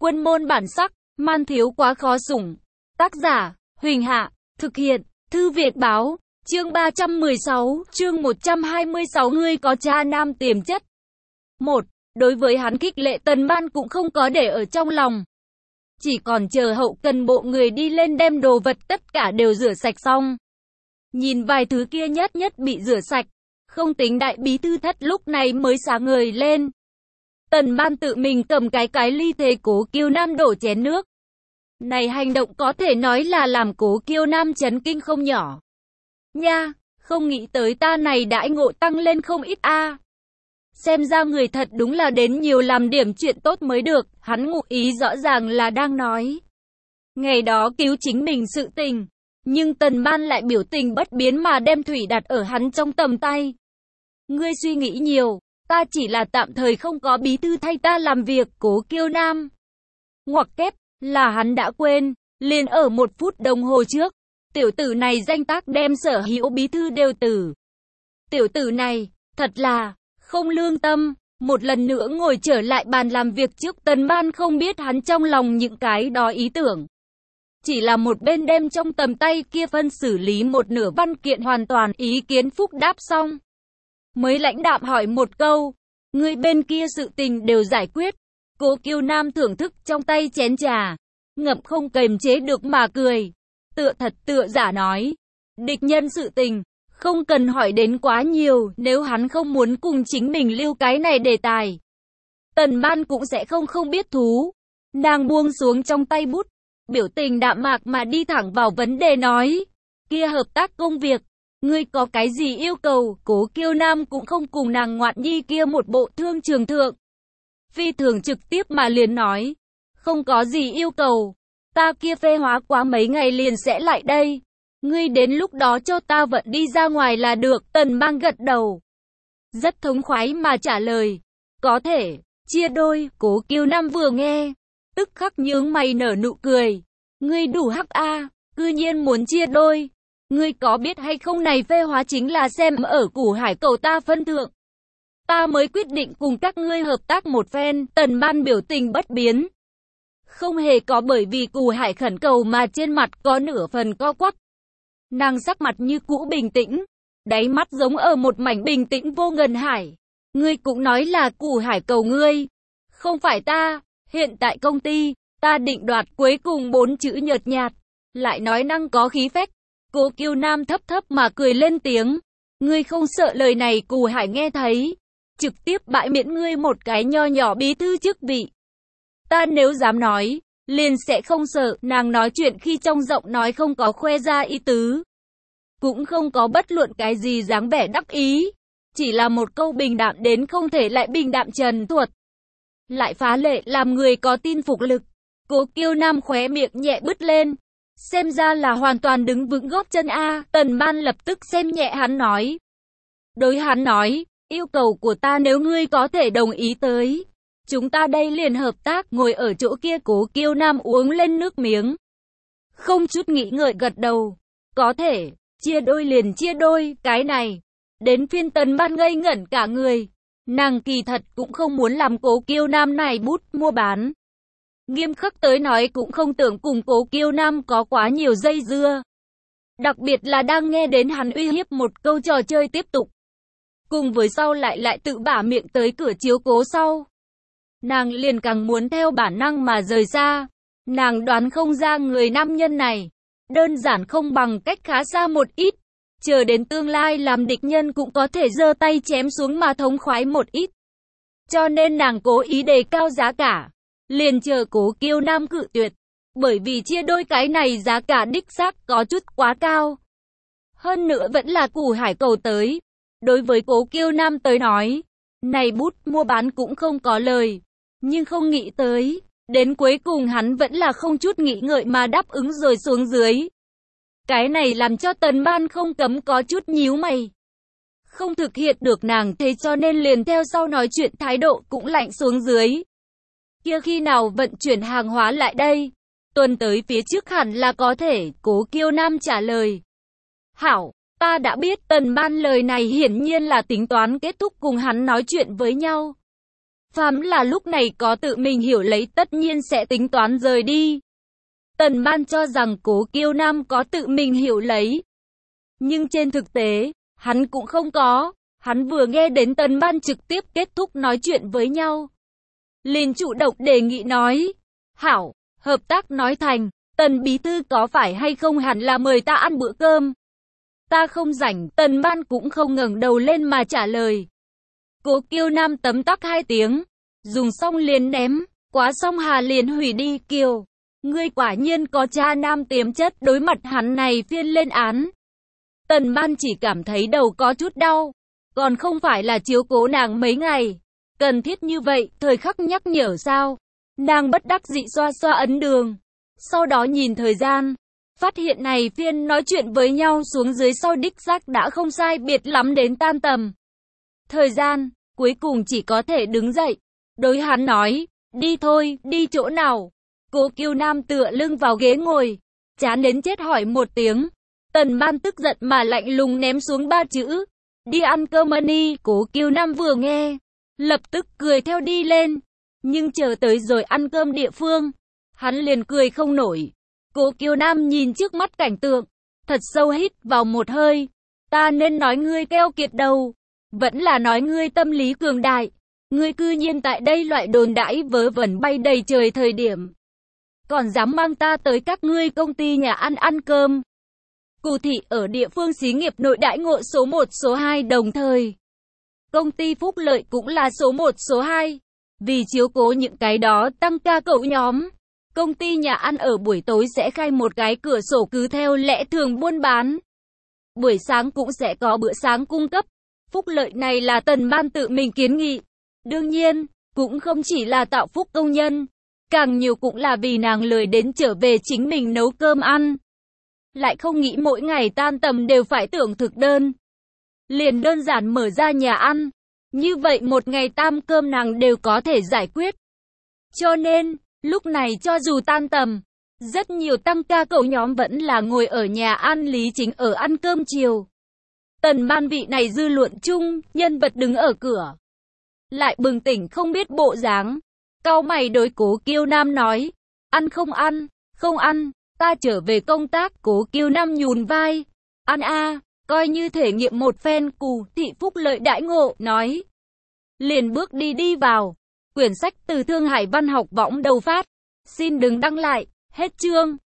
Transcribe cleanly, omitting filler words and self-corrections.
Quân môn bản sắc, man thiếu quá khó sủng. Tác giả, Huỳnh Hạ, thực hiện, Thư Việt Báo, chương 316, chương 126 ngươi có cha nam tiềm chất. 1. Đối với hắn khích lệ Tần Ban cũng không có để ở trong lòng. Chỉ còn chờ hậu cần bộ người đi lên đem đồ vật tất cả đều rửa sạch xong. Nhìn vài thứ kia nhất nhất bị rửa sạch, không tính đại bí thư thất lúc này mới sáng ngời lên. Tần Ban tự mình cầm cái ly thế Cố Kiêu Nam đổ chén nước. Này hành động có thể nói là làm Cố Kiêu Nam chấn kinh không nhỏ. Nha, không nghĩ tới ta này đãi ngộ tăng lên không ít a. Xem ra người thật đúng là đến nhiều làm điểm chuyện tốt mới được, hắn ngụ ý rõ ràng là đang nói. Ngày đó cứu chính mình sự tình, nhưng Tần Ban lại biểu tình bất biến mà đem thủy đặt ở hắn trong tầm tay. Ngươi suy nghĩ nhiều, ta chỉ là tạm thời không có bí thư thay ta làm việc, Cố Kiêu Nam. Ngoặc kép, là hắn đã quên, liền ở 1 phút đồng hồ trước, tiểu tử này danh tác đem sở hữu bí thư đều tử. Tiểu tử này, thật là không lương tâm, một lần nữa ngồi trở lại bàn làm việc trước Tần Ban không biết hắn trong lòng những cái đó ý tưởng. Chỉ là một bên đem trong tầm tay kia phân xử lý một nửa văn kiện hoàn toàn ý kiến phúc đáp xong. Mới lãnh đạm hỏi một câu, người bên kia sự tình đều giải quyết. Cố Kiêu Nam thưởng thức trong tay chén trà, ngậm không kềm chế được mà cười. Tựa thật tựa giả nói, địch nhân sự tình, không cần hỏi đến quá nhiều, nếu hắn không muốn cùng chính mình lưu cái này đề tài. Tần Ban cũng sẽ không biết thú. Nàng buông xuống trong tay bút, biểu tình đạm mạc mà đi thẳng vào vấn đề nói, kia hợp tác công việc, ngươi có cái gì yêu cầu? Cố Kiêu Nam cũng không cùng nàng ngoạn nhi kia một bộ thương trường thượng. Phi thường trực tiếp mà liền nói, không có gì yêu cầu, ta kia phê hóa quá mấy ngày liền sẽ lại đây. Ngươi đến lúc đó cho ta vận đi ra ngoài là được. Tần Ban gật đầu, rất thống khoái mà trả lời, có thể, chia đôi. Cố Kiêu Nam vừa nghe, tức khắc nhướng mày nở nụ cười, ngươi đủ hắc a, cư nhiên muốn chia đôi. Ngươi có biết hay không này phê hóa chính là xem ở Củ Hải cầu ta phân thượng. Ta mới quyết định cùng các ngươi hợp tác một phen. Tần Ban biểu tình bất biến, không hề có bởi vì Củ Hải khẩn cầu mà trên mặt có nửa phần co quắp. Nàng sắc mặt như cũ bình tĩnh, đáy mắt giống ở một mảnh bình tĩnh vô ngần hải. Ngươi cũng nói là Củ Hải cầu ngươi, không phải ta. Hiện tại công ty, ta định đoạt cuối cùng 4 chữ nhợt nhạt, lại nói năng có khí phách. Cố Kiêu Nam thấp thấp mà cười lên tiếng, ngươi không sợ lời này Củ Hải nghe thấy, trực tiếp bãi miễn ngươi một cái nho nhỏ bí thư chức vị. Ta nếu dám nói, liền sẽ không sợ. Nàng nói chuyện khi trong giọng nói không có khoe ra ý tứ, cũng không có bất luận cái gì dáng vẻ đắc ý, chỉ là một câu bình đạm đến không thể lại bình đạm trần thuật, lại phá lệ làm người có tin phục lực. Cố Kiêu Nam khóe miệng nhẹ bứt lên, xem ra là hoàn toàn đứng vững gót chân a. Tần Ban lập tức xem nhẹ hắn nói, đối hắn nói, yêu cầu của ta nếu ngươi có thể đồng ý tới, chúng ta đây liền hợp tác. Ngồi ở chỗ kia Cố Kiêu Nam uống lên nước miếng, không chút nghĩ ngợi gật đầu, có thể, chia đôi liền chia đôi. Cái này, đến phiên Tần Ban ngây ngẩn cả người. Nàng kỳ thật cũng không muốn làm Cố Kiêu Nam này bút mua bán. Nghiêm khắc tới nói cũng không tưởng cùng Cố Kiêu Nam có quá nhiều dây dưa. Đặc biệt là đang nghe đến hắn uy hiếp một câu trò chơi tiếp tục. Cùng với sau lại tự bả miệng tới cửa chiếu cố sau. Nàng liền càng muốn theo bản năng mà rời xa. Nàng đoán không ra người nam nhân này, đơn giản không bằng cách khá xa một ít. Chờ đến tương lai làm địch nhân cũng có thể giơ tay chém xuống mà thống khoái một ít. Cho nên nàng cố ý đề cao giá cả, liền chờ Cố Kiêu Nam cự tuyệt. Bởi vì chia đôi cái này giá cả đích xác có chút quá cao. Hơn nữa vẫn là Củ Hải cầu tới. Đối với Cố Kiêu Nam tới nói, này bút mua bán cũng không có lời. Nhưng không nghĩ tới, đến cuối cùng hắn vẫn là không chút nghĩ ngợi mà đáp ứng rồi xuống dưới. Cái này làm cho Tần Ban không cấm có chút nhíu mày. Không thực hiện được nàng thế cho nên liền theo sau nói chuyện thái độ cũng lạnh xuống dưới. Kia khi nào vận chuyển hàng hóa lại đây? Tuần tới phía trước hẳn là có thể. Cố Kiêu Nam trả lời. Hảo, ta đã biết. Tần Ban lời này hiển nhiên là tính toán kết thúc cùng hắn nói chuyện với nhau. Phàm là lúc này có tự mình hiểu lấy tất nhiên sẽ tính toán rời đi. Tần Ban cho rằng Cố Kiêu Nam có tự mình hiểu lấy. Nhưng trên thực tế, hắn cũng không có. Hắn vừa nghe đến Tần Ban trực tiếp kết thúc nói chuyện với nhau, liền chủ động đề nghị nói, hảo, hợp tác nói thành, Tần bí thư có phải hay không hẳn là mời ta ăn bữa cơm. Ta không rảnh, Tần Ban cũng không ngẩng đầu lên mà trả lời. Cố Kiêu Nam tấm tắc 2 tiếng, dùng xong liền ném, quá xong hà liền hủy đi. Kiều, ngươi quả nhiên có cha nam tiềm chất. Đối mặt hắn này phiên lên án, Tần Ban chỉ cảm thấy đầu có chút đau, còn không phải là chiếu cố nàng mấy ngày, cần thiết như vậy, thời khắc nhắc nhở sao? Nàng bất đắc dĩ xoa xoa ấn đường, sau đó nhìn thời gian, phát hiện này phiên nói chuyện với nhau xuống dưới sau đích xác đã không sai biệt lắm đến tan tầm. Thời gian, cuối cùng chỉ có thể đứng dậy, đối hắn nói, đi thôi, đi chỗ nào? Cố Kiêu Nam tựa lưng vào ghế ngồi, chán đến chết hỏi một tiếng. Tần Ban tức giận mà lạnh lùng ném xuống 3 chữ, đi ăn cơm đi. Cố Kiêu Nam vừa nghe, lập tức cười theo đi lên, nhưng chờ tới rồi ăn cơm địa phương, hắn liền cười không nổi. Cố Kiêu Nam nhìn trước mắt cảnh tượng, thật sâu hít vào một hơi, ta nên nói ngươi keo kiệt đầu, vẫn là nói ngươi tâm lý cường đại, ngươi cư nhiên tại đây loại đồn đãi vớ vẩn bay đầy trời thời điểm, còn dám mang ta tới các ngươi công ty nhà ăn cơm. Cụ thị ở địa phương xí nghiệp nội đãi ngộ số 1 số 2 đồng thời. Công ty phúc lợi cũng là số 1 số 2. Vì chiếu cố những cái đó tăng ca cậu nhóm, công ty nhà ăn ở buổi tối sẽ khai một cái cửa sổ cứ theo lẽ thường buôn bán. Buổi sáng cũng sẽ có bữa sáng cung cấp. Phúc lợi này là Tần Ban tự mình kiến nghị. Đương nhiên, cũng không chỉ là tạo phúc công nhân, càng nhiều cũng là vì nàng lười đến trở về chính mình nấu cơm ăn. Lại không nghĩ mỗi ngày tan tầm đều phải tưởng thực đơn. Liền đơn giản mở ra nhà ăn. Như vậy một ngày tam cơm nàng đều có thể giải quyết. Cho nên, lúc này cho dù tan tầm, rất nhiều tăng ca cậu nhóm vẫn là ngồi ở nhà ăn Lý Chính ở ăn cơm chiều. Tần Ban vị này dư luận chung, nhân vật đứng ở cửa, lại bừng tỉnh không biết bộ dáng. Cau mày đối Cố Kiêu Nam nói, ăn không ăn, không ăn, ta trở về công tác. Cố Kiêu Nam nhún vai, ăn a, coi như thể nghiệm một phen. Cụ thị phúc lợi đãi ngộ, nói. Liền bước đi vào. Quyển sách từ Thương Hải Văn học võng đầu phát. Xin đừng đăng lại, hết chương.